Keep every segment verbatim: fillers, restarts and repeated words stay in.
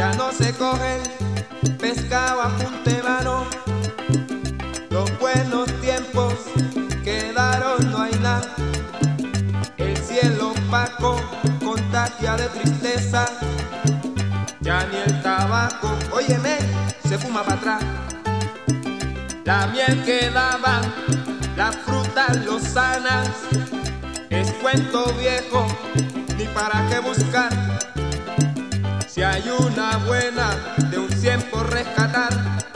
Ya no se coge el pescado a punta de mano. Los buenos tiempos quedaron, no hay nada. El cielo opaco contagia de tristeza. Ya ni el tabaco, óyeme, se fuma para atrás. La miel que daban, las frutas lozanas, es cuento viejo, ni para qué buscar. Si hay una buena de un cien por rescatar,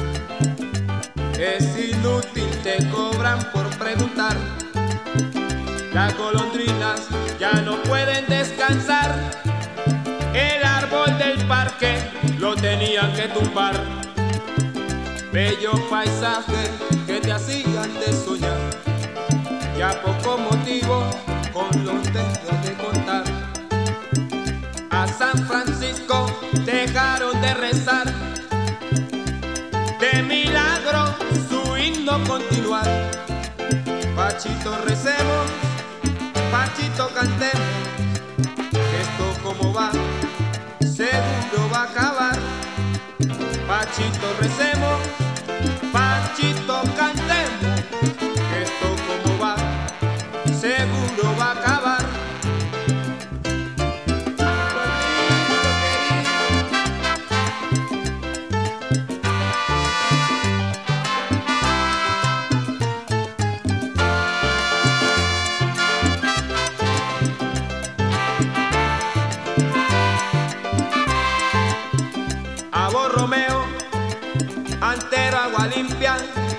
es inútil, te cobran por preguntar. Las golondrinas ya no pueden descansar. El árbol del parque lo tenían que tumbar. Bello paisaje que te hacían de soñar. Ya poco motivo con los dedos de contar. A San Francisco dejaron de rezar. De milagro su himno continuar. Pachito recemos, Pachito cantemos. Esto como va, seguro va a acabar. Pachito recemos, Pachito cantemos. Esto como va, seguro va a acabar. Romeo, Antero, Agua Limpia,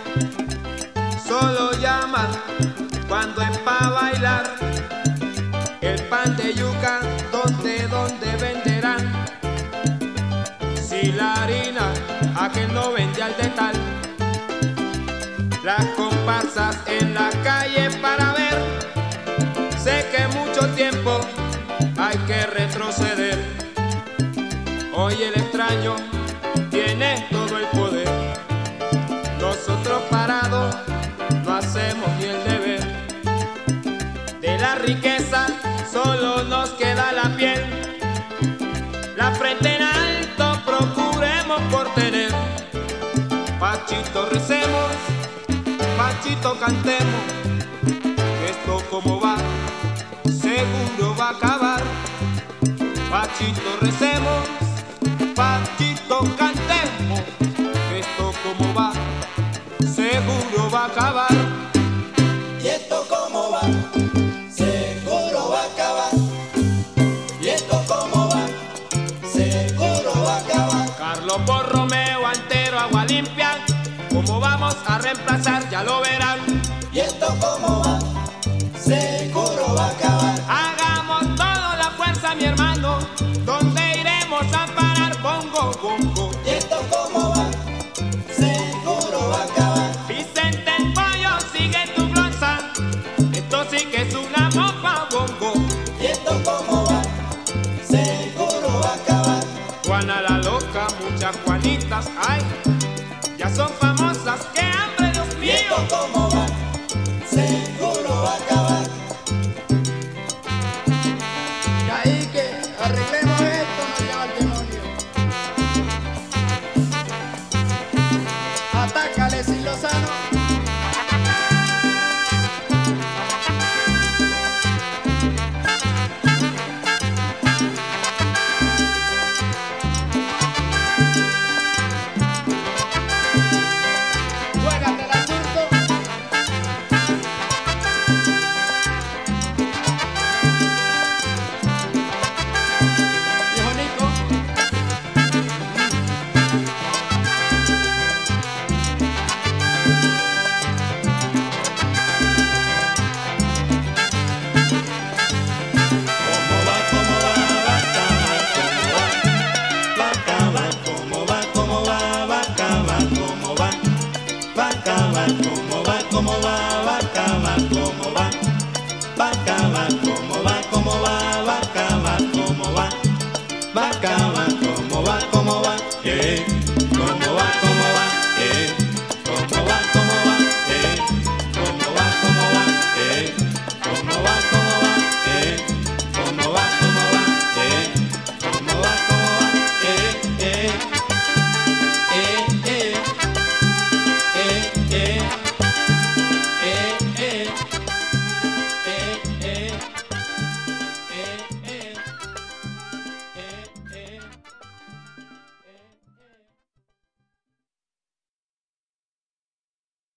solo llaman cuando es pa' bailar. El pan de yuca, ¿dónde, dónde venderán? Si la harina, a que no vende al de tal. Las comparsas en la calle para ver. Sé que mucho tiempo hay que retroceder. Hoy el extraño tiene todo el poder. Nosotros parados no hacemos ni el deber. De la riqueza solo nos queda la piel. La frente en alto procuremos por tener. Pachito recemos, Pachito cantemos. Esto como va, seguro va a acabar. Pachito recemos, Pachito cantemos. Esto como va, seguro va a acabar. Y esto como va, seguro va a acabar. Y esto como va, seguro va a acabar. Carlos Borromeo, Antero, Agua Limpia, ¿cómo vamos a reemplazar? Ya lo verán. Y esto como va, seguro va a acabar. Hagamos toda la fuerza, mi hermano. ¿Dónde iremos a parar? Bongo, bongo. Y esto como va, seguro va a acabar. Vicente el Pollo, sigue tu glosa. Esto sí que es una mofa, bongo. Y esto como va, seguro va a acabar. Juana la loca, muchas Juanitas, ay, ya son famosas, qué hambre, Dios Y mío. esto como va, seguro